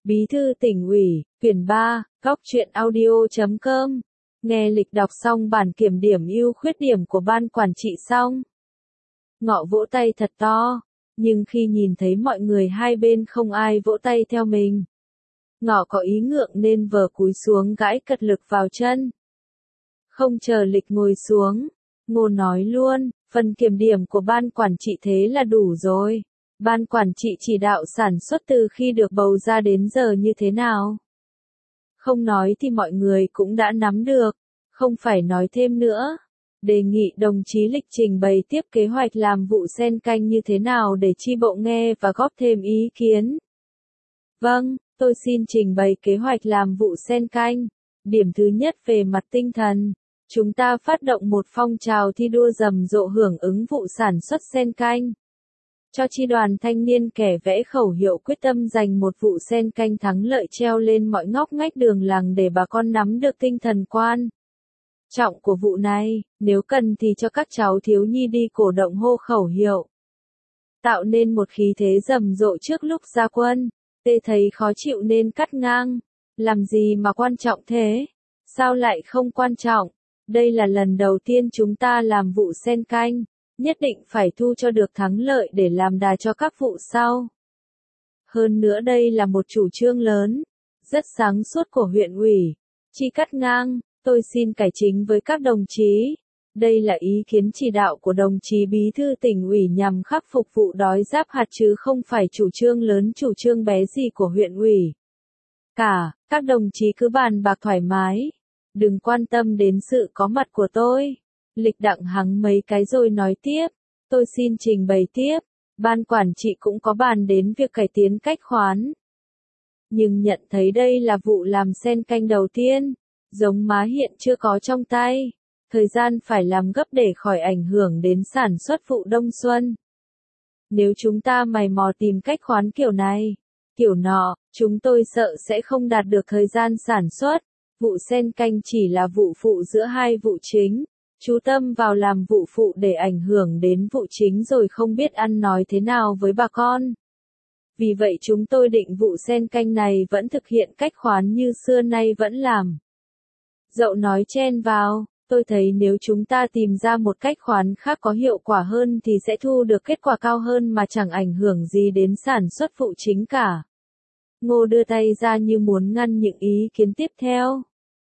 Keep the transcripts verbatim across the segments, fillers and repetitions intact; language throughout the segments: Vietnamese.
Bí thư tỉnh ủy, quyển ba, góc truyện audio chấm com. Nghe lịch đọc xong bản kiểm điểm ưu khuyết điểm của ban quản trị xong. Ngọ vỗ tay thật to, nhưng khi nhìn thấy mọi người hai bên không ai vỗ tay theo mình. Ngọ có ý ngượng nên vờ cúi xuống gãi cật lực vào chân. Không chờ lịch ngồi xuống, Ngô nói luôn, phần kiểm điểm của ban quản trị thế là đủ rồi. Ban quản trị chỉ đạo sản xuất từ khi được bầu ra đến giờ như thế nào? Không nói thì mọi người cũng đã nắm được, không phải nói thêm nữa. Đề nghị đồng chí Lịch trình bày tiếp kế hoạch làm vụ sen canh như thế nào để chi bộ nghe và góp thêm ý kiến. Vâng, tôi xin trình bày kế hoạch làm vụ sen canh. Điểm thứ nhất về mặt tinh thần, chúng ta phát động một phong trào thi đua rầm rộ hưởng ứng vụ sản xuất sen canh. Cho chi đoàn thanh niên kẻ vẽ khẩu hiệu quyết tâm giành một vụ sen canh thắng lợi treo lên mọi ngóc ngách đường làng để bà con nắm được tinh thần quan trọng của vụ này, nếu cần thì cho các cháu thiếu nhi đi cổ động hô khẩu hiệu. Tạo nên một khí thế rầm rộ trước lúc ra quân, tê thấy khó chịu nên cắt ngang. Làm gì mà quan trọng thế? Sao lại không quan trọng? Đây là lần đầu tiên chúng ta làm vụ sen canh. Nhất định phải thu cho được thắng lợi để làm đà cho các vụ sau. Hơn nữa đây là một chủ trương lớn, rất sáng suốt của huyện ủy. Chi cắt ngang, tôi xin cải chính với các đồng chí. Đây là ý kiến chỉ đạo của đồng chí bí thư tỉnh ủy nhằm khắc phục vụ đói giáp hạt chứ không phải chủ trương lớn chủ trương bé gì của huyện ủy. Cả, các đồng chí cứ bàn bạc thoải mái. Đừng quan tâm đến sự có mặt của tôi. Lịch đặng hắng mấy cái rồi nói tiếp, tôi xin trình bày tiếp, ban quản trị cũng có bàn đến việc cải tiến cách khoán. Nhưng nhận thấy đây là vụ làm sen canh đầu tiên, giống má hiện chưa có trong tay, thời gian phải làm gấp để khỏi ảnh hưởng đến sản xuất vụ đông xuân. Nếu chúng ta mày mò tìm cách khoán kiểu này, kiểu nọ, chúng tôi sợ sẽ không đạt được thời gian sản xuất, vụ sen canh chỉ là vụ phụ giữa hai vụ chính. Chú tâm vào làm vụ phụ để ảnh hưởng đến vụ chính rồi không biết ăn nói thế nào với bà con. Vì vậy chúng tôi định vụ sen canh này vẫn thực hiện cách khoán như xưa nay vẫn làm. Dậu nói chen vào, tôi thấy nếu chúng ta tìm ra một cách khoán khác có hiệu quả hơn thì sẽ thu được kết quả cao hơn mà chẳng ảnh hưởng gì đến sản xuất phụ chính cả. Ngô đưa tay ra như muốn ngăn những ý kiến tiếp theo.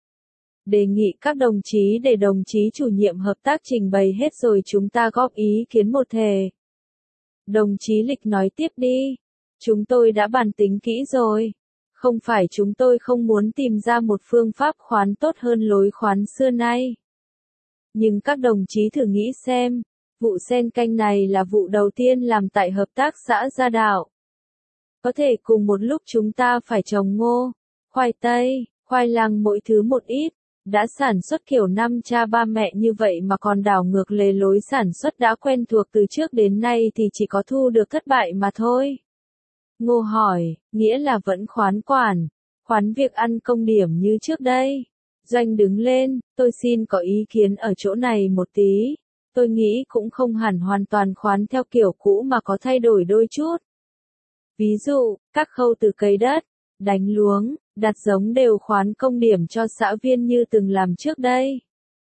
Đề nghị các đồng chí để đồng chí chủ nhiệm hợp tác trình bày hết rồi chúng ta góp ý kiến một thể. Đồng chí Lịch nói tiếp đi. Chúng tôi đã bàn tính kỹ rồi. Không phải chúng tôi không muốn tìm ra một phương pháp khoán tốt hơn lối khoán xưa nay. Nhưng các đồng chí thử nghĩ xem, vụ sen canh này là vụ đầu tiên làm tại hợp tác xã Gia Đạo. Có thể cùng một lúc chúng ta phải trồng ngô, khoai tây, khoai lang mỗi thứ một ít. Đã sản xuất kiểu năm cha ba mẹ như vậy mà còn đảo ngược lề lối sản xuất đã quen thuộc từ trước đến nay thì chỉ có thu được thất bại mà thôi. Ngô hỏi, nghĩa là vẫn khoán quản, khoán việc ăn công điểm như trước đây. Doanh đứng lên, tôi xin có ý kiến ở chỗ này một tí. Tôi nghĩ cũng không hẳn hoàn toàn khoán theo kiểu cũ mà có thay đổi đôi chút. Ví dụ, các khâu từ cấy đất, đánh luống, đặt giống đều khoán công điểm cho xã viên như từng làm trước đây.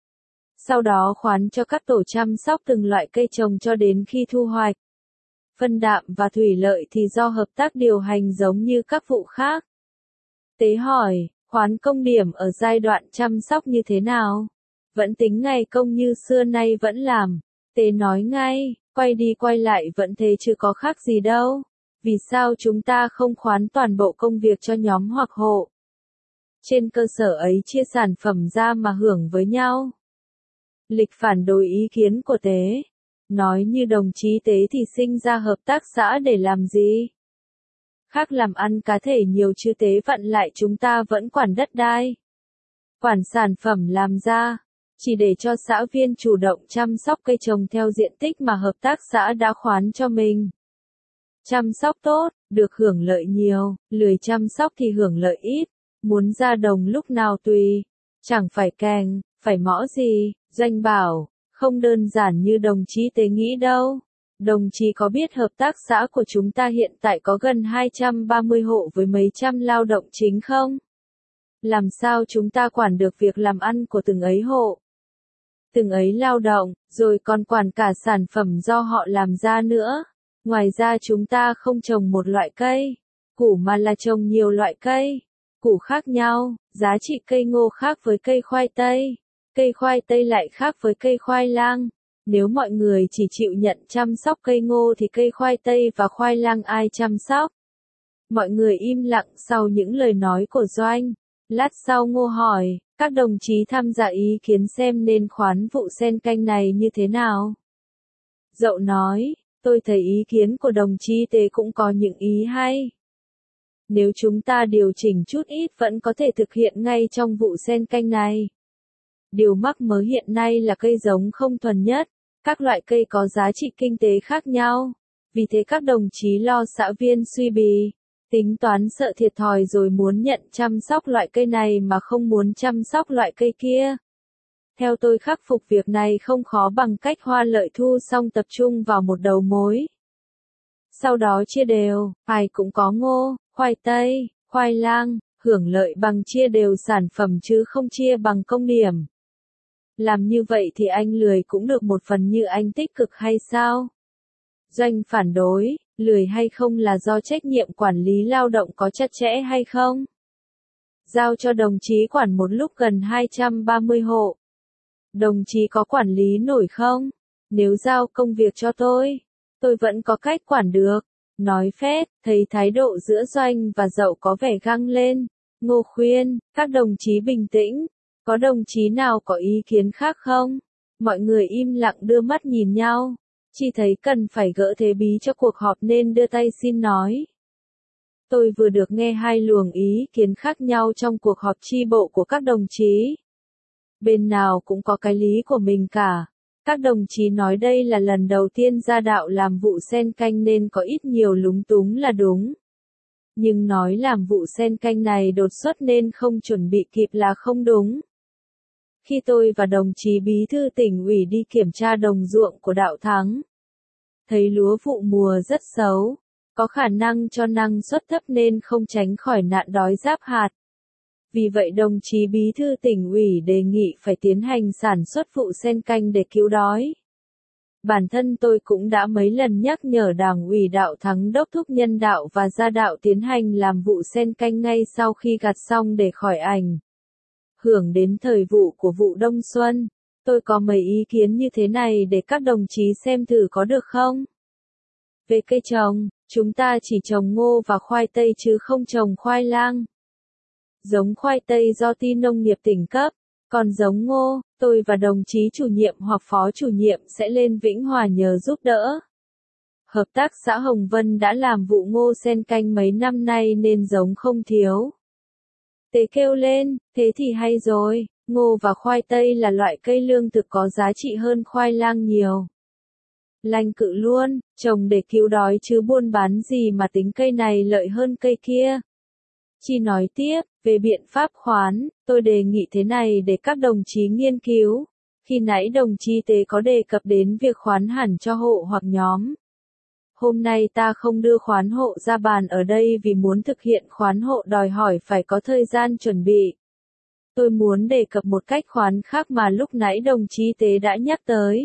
Sau đó khoán cho các tổ chăm sóc từng loại cây trồng cho đến khi thu hoạch. Phân đạm và thủy lợi thì do hợp tác điều hành giống như các vụ khác. Tế hỏi, khoán công điểm ở giai đoạn chăm sóc như thế nào? Vẫn tính ngày công như xưa nay vẫn làm. Tế nói ngay, quay đi quay lại vẫn thế chứ có khác gì đâu. Vì sao chúng ta không khoán toàn bộ công việc cho nhóm hoặc hộ? Trên cơ sở ấy chia sản phẩm ra mà hưởng với nhau. Lịch phản đối ý kiến của Tế. Nói như đồng chí Tế thì sinh ra hợp tác xã để làm gì? Khác làm ăn cá thể nhiều chứ Tế vặn lại chúng ta vẫn quản đất đai. Quản sản phẩm làm ra, chỉ để cho xã viên chủ động chăm sóc cây trồng theo diện tích mà hợp tác xã đã khoán cho mình. Chăm sóc tốt, được hưởng lợi nhiều, lười chăm sóc thì hưởng lợi ít, muốn ra đồng lúc nào tùy, chẳng phải kèng, phải mõ gì. Doanh bảo, không đơn giản như đồng chí Tế nghĩ đâu. Đồng chí có biết hợp tác xã của chúng ta hiện tại có gần hai trăm ba mươi hộ với mấy trăm lao động chính không? Làm sao chúng ta quản được việc làm ăn của từng ấy hộ? Từng ấy lao động, rồi còn quản cả sản phẩm do họ làm ra nữa. Ngoài ra chúng ta không trồng một loại cây, củ mà là trồng nhiều loại cây, củ khác nhau, giá trị cây ngô khác với cây khoai tây, cây khoai tây lại khác với cây khoai lang. Nếu mọi người chỉ chịu nhận chăm sóc cây ngô thì cây khoai tây và khoai lang ai chăm sóc? Mọi người im lặng sau những lời nói của Doanh. Lát sau Ngô hỏi, các đồng chí tham gia ý kiến xem nên khoán vụ sen canh này như thế nào? Dậu nói, tôi thấy ý kiến của đồng chí Tế cũng có những ý hay. Nếu chúng ta điều chỉnh chút ít vẫn có thể thực hiện ngay trong vụ sen canh này. Điều mắc mớ hiện nay là cây giống không thuần nhất, các loại cây có giá trị kinh tế khác nhau. Vì thế các đồng chí lo xã viên suy bì, tính toán sợ thiệt thòi rồi muốn nhận chăm sóc loại cây này mà không muốn chăm sóc loại cây kia. Theo tôi khắc phục việc này không khó bằng cách hoa lợi thu xong tập trung vào một đầu mối. Sau đó chia đều, ai cũng có ngô, khoai tây, khoai lang, hưởng lợi bằng chia đều sản phẩm chứ không chia bằng công điểm. Làm như vậy thì anh lười cũng được một phần như anh tích cực hay sao? Doanh phản đối, lười hay không là do trách nhiệm quản lý lao động có chặt chẽ hay không? Giao cho đồng chí quản một lúc gần hai trăm ba mươi hộ. Đồng chí có quản lý nổi không? Nếu giao công việc cho tôi, tôi vẫn có cách quản được. Nói phét, thấy thái độ giữa Doanh và Dậu có vẻ găng lên. Ngô khuyên, các đồng chí bình tĩnh. Có đồng chí nào có ý kiến khác không? Mọi người im lặng đưa mắt nhìn nhau. Chỉ thấy cần phải gỡ thế bí cho cuộc họp nên đưa tay xin nói. Tôi vừa được nghe hai luồng ý kiến khác nhau trong cuộc họp chi bộ của các đồng chí. Bên nào cũng có cái lý của mình cả. Các đồng chí nói đây là lần đầu tiên ra đạo làm vụ sen canh nên có ít nhiều lúng túng là đúng. Nhưng nói làm vụ sen canh này đột xuất nên không chuẩn bị kịp là không đúng. Khi tôi và đồng chí bí thư tỉnh ủy đi kiểm tra đồng ruộng của Đạo Thắng, thấy lúa vụ mùa rất xấu, có khả năng cho năng suất thấp nên không tránh khỏi nạn đói giáp hạt. Vì vậy đồng chí bí thư tỉnh ủy đề nghị phải tiến hành sản xuất vụ sen canh để cứu đói. Bản thân tôi cũng đã mấy lần nhắc nhở Đảng ủy Đạo Thắng đốc thúc nhân đạo và gia đạo tiến hành làm vụ sen canh ngay sau khi gặt xong để khỏi ảnh hưởng đến thời vụ của vụ đông xuân. Tôi có mấy ý kiến như thế này để các đồng chí xem thử có được không? Về cây trồng, chúng ta chỉ trồng ngô và khoai tây chứ không trồng khoai lang. Giống khoai tây do Ty Nông nghiệp tỉnh cấp, còn giống ngô, tôi và đồng chí chủ nhiệm hoặc phó chủ nhiệm sẽ lên Vĩnh Hòa nhờ giúp đỡ. Hợp tác xã Hồng Vân đã làm vụ ngô sen canh mấy năm nay nên giống không thiếu. Tế kêu lên, thế thì hay rồi, ngô và khoai tây là loại cây lương thực có giá trị hơn khoai lang nhiều. Lanh cự luôn, trồng để cứu đói chứ buôn bán gì mà tính cây này lợi hơn cây kia. Chi nói tiếp, về biện pháp khoán, tôi đề nghị thế này để các đồng chí nghiên cứu. Khi nãy đồng chí Tế có đề cập đến việc khoán hẳn cho hộ hoặc nhóm. Hôm nay ta không đưa khoán hộ ra bàn ở đây vì muốn thực hiện khoán hộ đòi hỏi phải có thời gian chuẩn bị. Tôi muốn đề cập một cách khoán khác mà lúc nãy đồng chí Tế đã nhắc tới.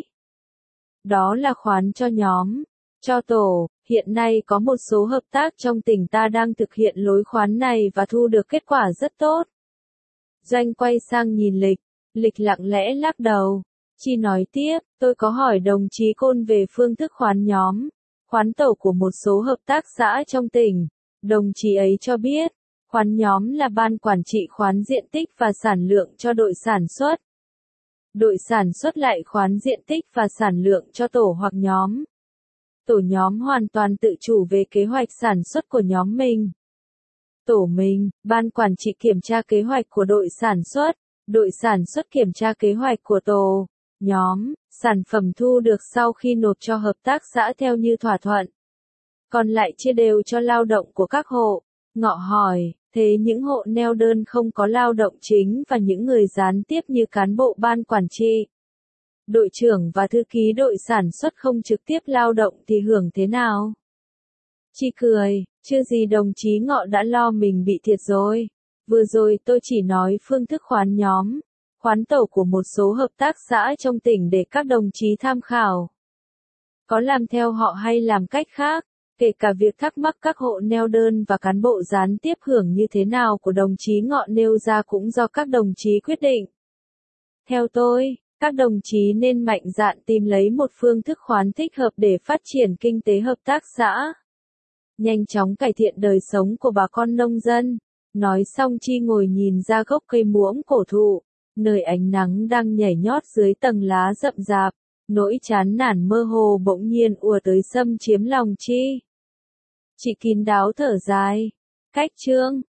Đó là khoán cho nhóm, cho tổ. Hiện nay có một số hợp tác trong tỉnh ta đang thực hiện lối khoán này và thu được kết quả rất tốt. Doanh quay sang nhìn Lịch, Lịch lặng lẽ lắc đầu. Chi nói tiếp, tôi có hỏi đồng chí Côn về phương thức khoán nhóm, khoán tổ của một số hợp tác xã trong tỉnh. Đồng chí ấy cho biết, khoán nhóm là ban quản trị khoán diện tích và sản lượng cho đội sản xuất. Đội sản xuất lại khoán diện tích và sản lượng cho tổ hoặc nhóm. Tổ nhóm hoàn toàn tự chủ về kế hoạch sản xuất của nhóm mình. Tổ mình, ban quản trị kiểm tra kế hoạch của đội sản xuất, đội sản xuất kiểm tra kế hoạch của tổ, nhóm, sản phẩm thu được sau khi nộp cho hợp tác xã theo như thỏa thuận. Còn lại chia đều cho lao động của các hộ. Ngọ hỏi, thế những hộ neo đơn không có lao động chính và những người gián tiếp như cán bộ ban quản trị, Đội trưởng và thư ký đội sản xuất không trực tiếp lao động thì hưởng thế nào? Chi cười, chưa gì đồng chí Ngọ đã lo mình bị thiệt rồi. Vừa rồi tôi chỉ nói phương thức khoán nhóm, khoán tàu của một số hợp tác xã trong tỉnh để các đồng chí tham khảo. Có làm theo họ hay làm cách khác, kể cả việc thắc mắc các hộ neo đơn và cán bộ gián tiếp hưởng như thế nào của đồng chí Ngọ nêu ra cũng do các đồng chí quyết định. Theo tôi, các đồng chí nên mạnh dạn tìm lấy một phương thức khoán thích hợp để phát triển kinh tế hợp tác xã, nhanh chóng cải thiện đời sống của bà con nông dân. Nói xong Chi ngồi nhìn ra gốc cây muỗng cổ thụ, nơi ánh nắng đang nhảy nhót dưới tầng lá rậm rạp, nỗi chán nản mơ hồ bỗng nhiên ùa tới xâm chiếm lòng Chi. Chị kín đáo thở dài, cách chương